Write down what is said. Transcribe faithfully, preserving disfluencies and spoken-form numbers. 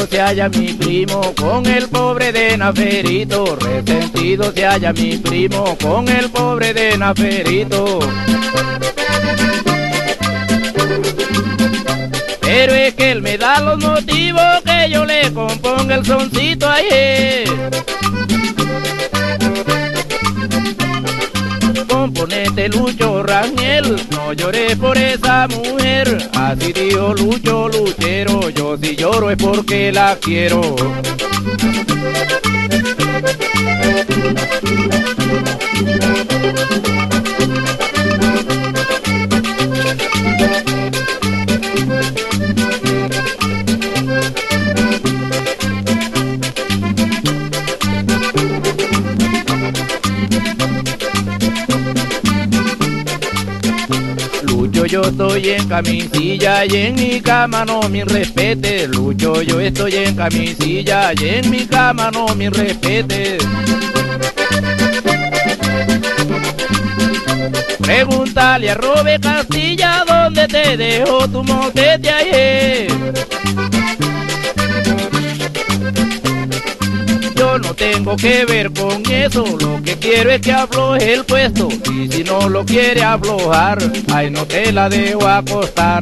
resentido se halla mi primo con el pobre de Naferito. Resentido se halla mi primo con el pobre de Naferito. Pero es que él me da los motivos que yo le componga el soncito ahí. Componente Lucho Rangel, no llores por esa mujer. Así dijo Lucho Luchero, yo si lloro es porque la quiero. Lucho, yo estoy en camisilla y en mi cama no me respete. Lucho, yo estoy en camisilla y en mi cama no me respete. Pregúntale a Robe Castilla dónde te dejó tu motete ayer. Yo no tengo que ver con eso, lo que quiero es que afloje el puesto. Y si no lo quiere aflojar, ay, no te la dejo acostar.